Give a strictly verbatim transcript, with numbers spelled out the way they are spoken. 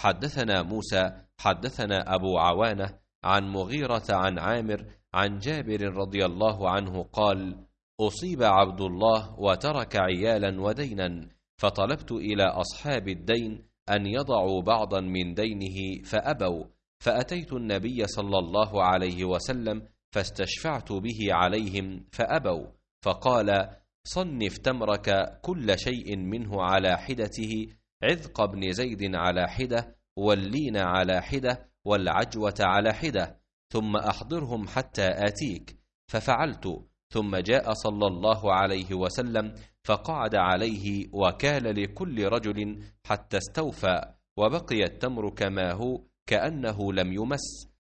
حدثنا موسى حدثنا أبو عوانة عن مغيرة عن عامر عن جابر رضي الله عنه قال: أصيب عبد الله وترك عيالا ودينا، فطلبت إلى أصحاب الدين أن يضعوا بعضا من دينه فأبوا، فأتيت النبي صلى الله عليه وسلم فاستشفعت به عليهم فأبوا، فقال: صنف تمرك كل شيء منه على حدته، عذق بن زيد على حدة، واللين على حدة، والعجوة على حدة، ثم أحضرهم حتى آتيك. ففعلت، ثم جاء صلى الله عليه وسلم فقعد عليه وكال لكل رجل حتى استوفى، وبقي التمر كما هو كأنه لم يمس،